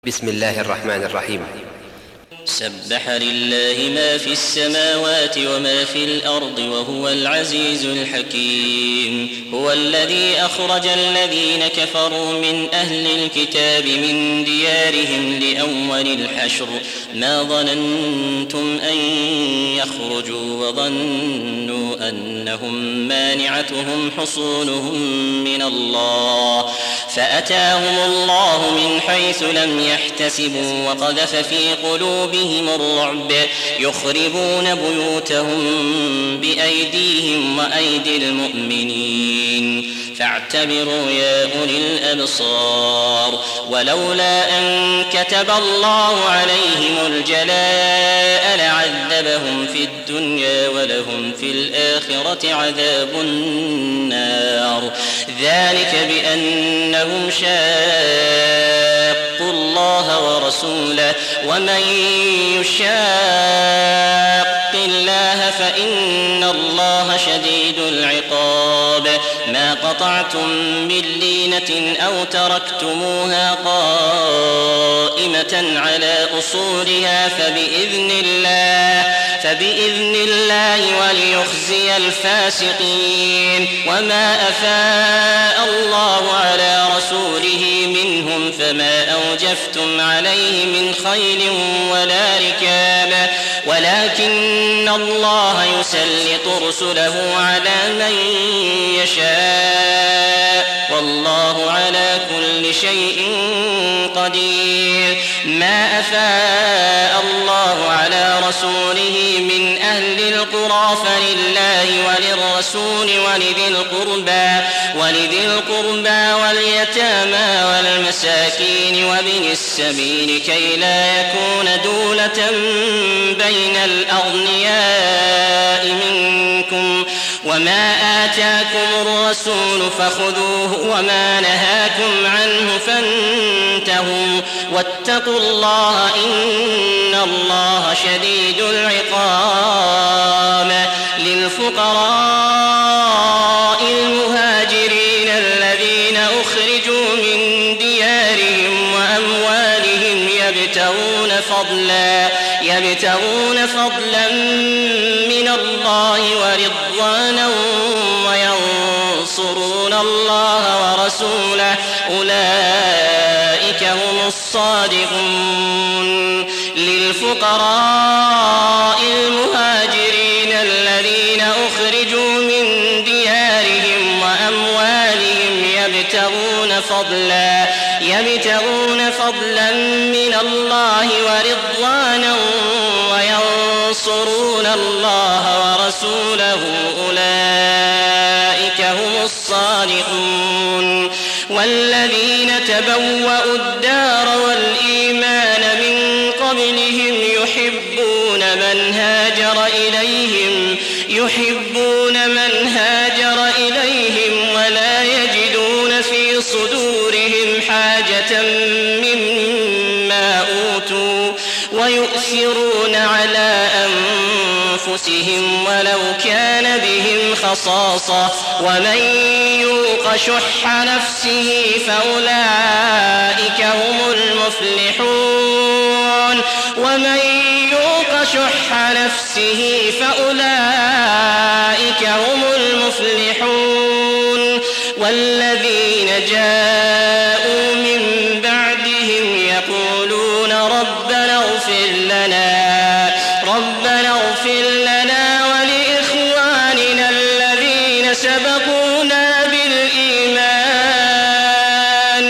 بسم الله الرحمن الرحيم. سبح لله ما في السماوات وما في الأرض وهو العزيز الحكيم. هو الذي أخرج الذين كفروا من أهل الكتاب من ديارهم لأول الحشر ما ظننتم أن يخرجوا وظنوا أنهم مانعتهم حصونهم من الله فأتاهم الله من حيث لم يحتسبوا وقذف في قلوبهم الرعب يخربون بيوتهم بأيديهم وأيدي المؤمنين فاعتبروا يا أولي الأبصار. ولولا أن كتب الله عليهم الجلاء لعذبهم في الدنيا ولهم في الآخرة عذاب النار ذلك بأنهم شاقوا الله ورسوله ومن يشاق الله فإن الله شديد العقاب. ما قطعتم من لينة أو تركتموها قائمة على أصولها فبإذن الله وليخزي الفاسقين. وما أفاء الله على رسوله منهم فما أوجفتم عليه من خيل ولا ركاب ولكن الله يسلط رسله على من يشاء والله على كل شيء قدير. ما أفاء الله على رسوله من أهل القرى فلله وللرسول ولذي القربى واليتامى والمساكين وابن السبيل كي لا يكون دولة بين الأغنياء منكم. وما آتاكم الرسول فخذوه وما نهاكم عنه فانتهوا واتقوا الله إن الله شديد العقاب. للفقراء المهاجرين الذين أخرجوا من ديارهم وأموالهم يبتغون فضلا من الله ورضوانا وينصرون الله ورسوله أولئك هم الصادقون. للفقراء المهاجرين الذين أخرجوا من ديارهم وأموالهم يبتغون فضلا من الله ورضوانا وينصرون الله ورسوله أولئك هم الصادقون. والذين تبوأوا الدار والإيمان من قبلهم يحبون من هاجر إليهم ولا يجدون في صدورهم حاجة مما أوتوا ويؤثرون على أنفسهم ولو كان بهم خصاصة ومن يوق شح نفسه فأولئك هم المفلحون. والذين جاءوا من بعدهم يقولون ربنا اغفر لنا ولإخواننا الذين سبقونا بالإيمان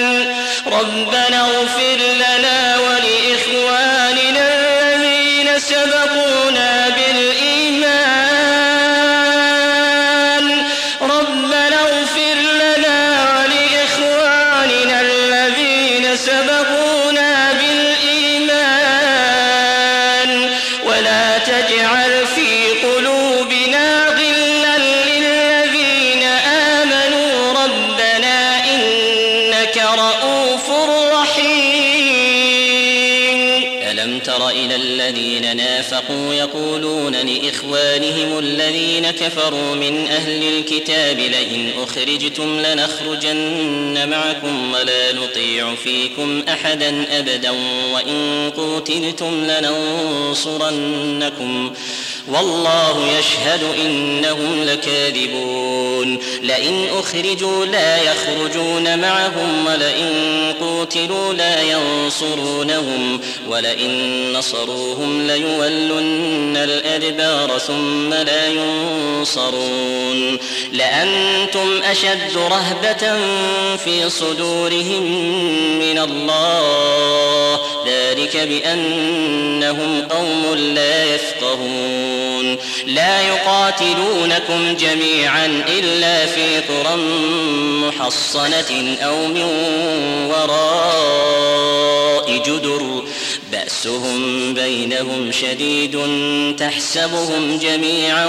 تر إلى الذين نافقوا يقولون لإخوانهم الذين كفروا من أهل الكتاب لئن أخرجتم لنخرجن معكم ولا نطيع فيكم أحدا أبدا وإن قوتلتم لننصرنكم والله يشهد إنهم لكاذبون لئن أخرجوا لا يخرجون معهم ولئن قوتلوا لا ينصرونهم ولئن نصروهم ليولن الأدبار ثم لا ينصرون لأنتم أشد رهبة في صدورهم من الله ذلك بأنهم قوم لا يفقهون لا يقاتلونكم جميعا إلا في قرى محصنة أو من وراء جدر بأسهم بينهم شديد تحسبهم جميعا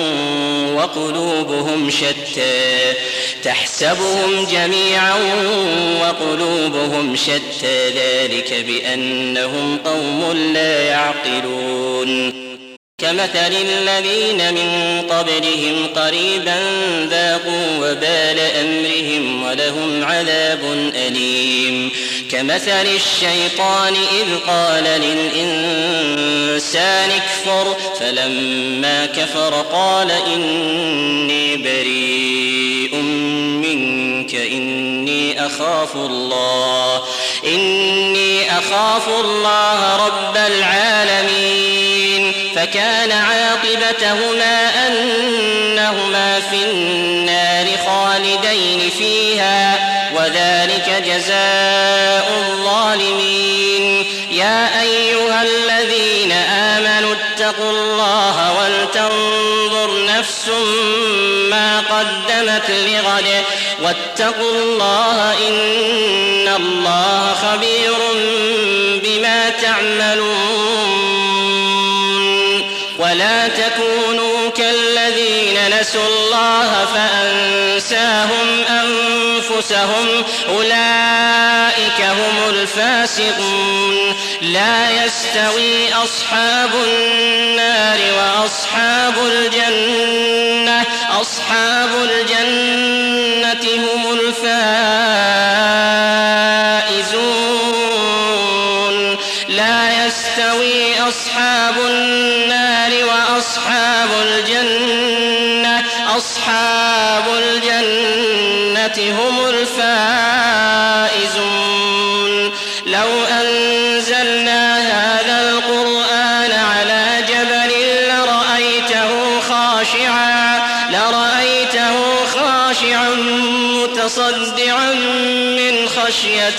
وقلوبهم شتى ذلك بأنهم قوم لا يعقلون كمثل الذين من قبلهم قريبا ذاقوا وبال أمرهم ولهم عذاب أليم كمثل الشيطان إذ قال للإنسان اكفر فلما كفر قال إني بريء منك إني أخاف الله رب العالمين فكان عاقبتهما أنهما في النار خالدين فيها وذلك جزاء الظالمين يا أيها الذين آمنوا اتقوا الله ولتنظر نفس ما قدمت لغد واتقوا الله إن الله خبير بما تعملون ولا تكونوا كالذين نسوا الله فأنساهم أنفسهم أولئك هم الفاسقون لا يستوي أصحاب النار وأصحاب الجنة هم الفائزون لا يستوي أصحاب النار وأصحاب الجنة هم الفائزون لو أنزلنا هذا القرآن على جبل لرأيته خاشعا متصدعا من خشية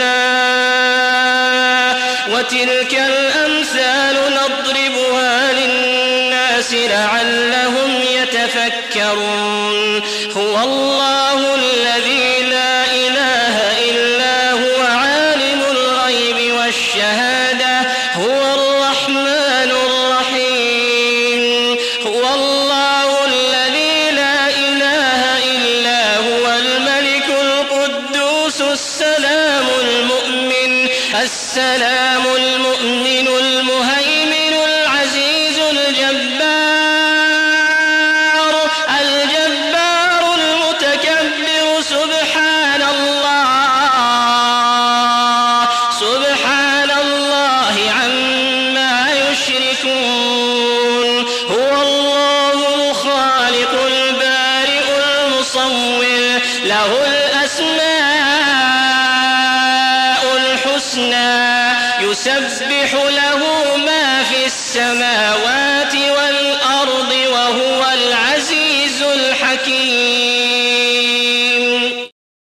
الله وتلك الأمثال نضربها للناس لعلهم يتفكرون هو الله الذي لا إله إلا هو عالم الغيب والشهادة هو الرحمن الرحيم هو الله الذي لا إله إلا هو الملك القدوس السلام المؤمن المهيمن العزيز الجبار المتكبر سبحان الله عما يشركون هو الله الخالق البارئ المصور له الأسماء الحسنى يسبح له ما في السماوات والأرض وهو العزيز الحكيم